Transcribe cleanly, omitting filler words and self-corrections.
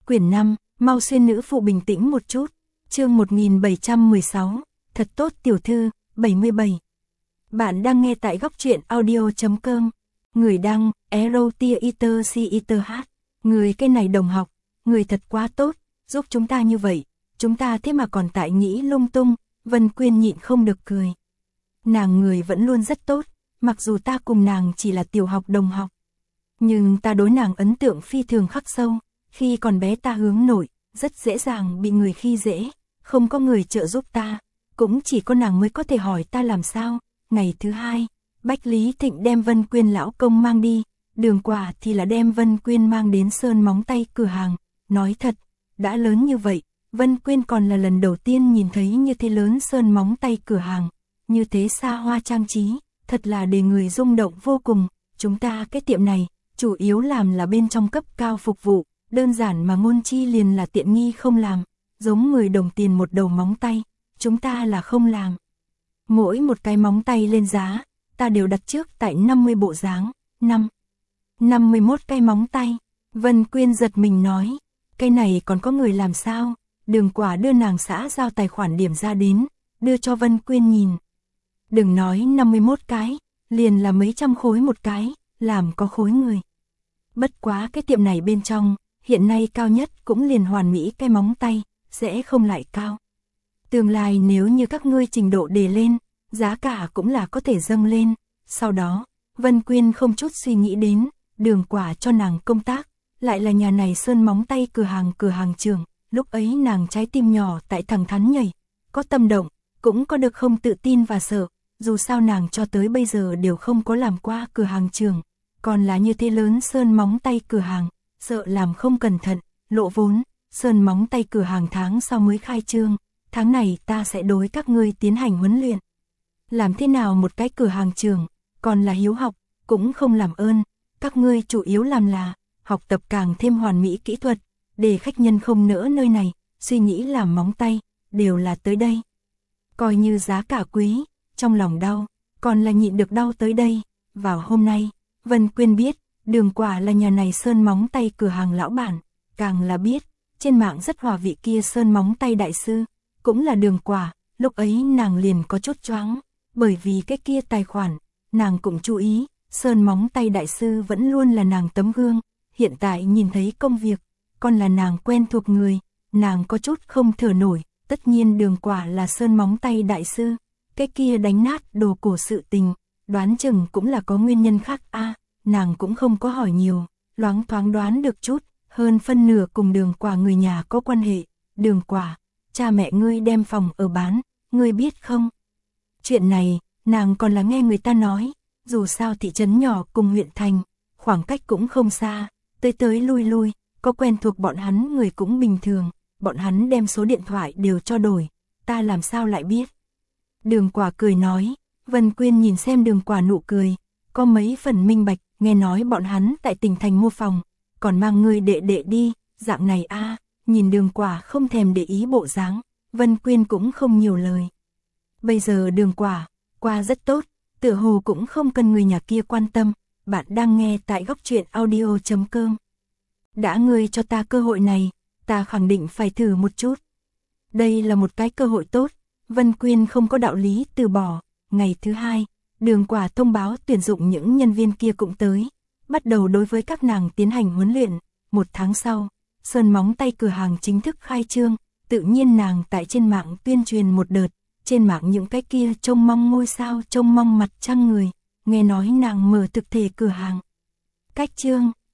Quyển 5, mau xuyên nữ phụ bình tĩnh một chút. Chương 1716, thật tốt tiểu thư, 77. Bạn đang nghe tại góc truyện audio.com. Người đăng, Erotia Eater C Eater H. Người cái này đồng học, người thật quá tốt, giúp chúng ta như vậy, chúng ta thế mà còn tại nghĩ lung tung. Vân Quyên nhịn không được cười. Nàng người vẫn luôn rất tốt, mặc dù ta cùng nàng chỉ là tiểu học đồng học. Nhưng ta đối nàng ấn tượng phi thường khắc sâu, khi còn bé ta hướng nội, rất dễ dàng bị người khi dễ, không có người trợ giúp ta, cũng chỉ có nàng mới có thể hỏi ta làm sao. Ngày thứ hai, Bách Lý Thịnh đem Vân Quyên lão công mang đi, Đường Quả thì là đem Vân Quyên mang đến sơn móng tay cửa hàng. Nói thật, đã lớn như vậy, Vân Quyên còn là lần đầu tiên nhìn thấy như thế lớn sơn móng tay cửa hàng, như thế xa hoa trang trí, thật là để người rung động vô cùng. Chúng ta cái tiệm này, chủ yếu làm là bên trong cấp cao phục vụ, đơn giản mà ngôn chi liền là tiện nghi không làm, giống 10 đồng tiền một đầu móng tay, chúng ta là không làm. Mỗi một cái móng tay lên giá, ta đều đặt trước tại 50 bộ dáng, 51 cái móng tay. Vân Quyên giật mình nói, cái này còn có người làm sao? Đường Quả đưa nàng xã giao tài khoản điểm ra đến, đưa cho Vân Quyên nhìn. Đừng nói 51 cái, liền là mấy trăm khối một cái, làm có khối người. Bất quá cái tiệm này bên trong, hiện nay cao nhất cũng liền hoàn mỹ cái móng tay, sẽ không lại cao. Tương lai nếu như các ngươi trình độ đề lên, giá cả cũng là có thể dâng lên. Sau đó, Vân Quyên không chút suy nghĩ đến, Đường Quả cho nàng công tác, lại là nhà này sơn móng tay cửa hàng trưởng. Lúc ấy nàng trái tim nhỏ tại thẳng thắn nhảy, có tâm động, cũng có được không tự tin và sợ, dù sao nàng cho tới bây giờ đều không có làm qua cửa hàng trưởng, còn là như thế lớn sơn móng tay cửa hàng, sợ làm không cẩn thận, lộ vốn. Sơn móng tay cửa hàng tháng sau mới khai trương, tháng này ta sẽ đối các ngươi tiến hành huấn luyện. Làm thế nào một cái cửa hàng trưởng, còn là hiếu học, cũng không làm ơn, các ngươi chủ yếu làm là học tập càng thêm hoàn mỹ kỹ thuật, để khách nhân không nỡ nơi này, suy nghĩ làm móng tay, đều là tới đây. Coi như giá cả quý, trong lòng đau, còn là nhịn được đau tới đây. Vào hôm nay, Vân Quyên biết, Đường Quả là nhà này sơn móng tay cửa hàng lão bản, càng là biết, trên mạng rất hòa vị kia sơn móng tay đại sư, cũng là Đường Quả. Lúc ấy nàng liền có chút choáng, bởi vì cái kia tài khoản, nàng cũng chú ý, sơn móng tay đại sư vẫn luôn là nàng tấm gương, hiện tại nhìn thấy công việc, còn là nàng quen thuộc người, nàng có chút không thở nổi. Tất nhiên Đường Quả là sơn móng tay đại sư, cái kia đánh nát đồ cổ sự tình, đoán chừng cũng là có nguyên nhân khác a. Nàng cũng không có hỏi nhiều, loáng thoáng đoán được chút, hơn phân nửa cùng Đường Quả người nhà có quan hệ. Đường Quả, cha mẹ ngươi đem phòng ở bán, ngươi biết không? Chuyện này, nàng còn là nghe người ta nói, dù sao thị trấn nhỏ cùng huyện thành, khoảng cách cũng không xa, tới lui lui, có quen thuộc bọn hắn người cũng bình thường, bọn hắn đem số điện thoại đều cho đổi, ta làm sao lại biết? Đường Quả cười nói. Vân Quyên nhìn xem Đường Quả nụ cười, có mấy phần minh bạch, nghe nói bọn hắn tại tỉnh thành mua phòng, còn mang ngươi đệ đệ đi, dạng này a. Nhìn Đường Quả không thèm để ý bộ dáng, Vân Quyên cũng không nhiều lời. Bây giờ Đường Quả qua rất tốt, tựa hồ cũng không cần người nhà kia quan tâm. Bạn đang nghe tại góc truyện audio.com. Đã ngươi cho ta cơ hội này, ta khẳng định phải thử một chút. Đây là một cái cơ hội tốt, Vân Quyên không có đạo lý từ bỏ. Ngày thứ hai, Đường Quả thông báo tuyển dụng những nhân viên kia cũng tới, bắt đầu đối với các nàng tiến hành huấn luyện. Một tháng sau, sơn móng tay cửa hàng chính thức khai trương, tự nhiên nàng tại trên mạng tuyên truyền một đợt, trên mạng những cái kia trông mong ngôi sao, trông mong mặt trăng người, nghe nói nàng mở thực thể cửa hàng. Cách chương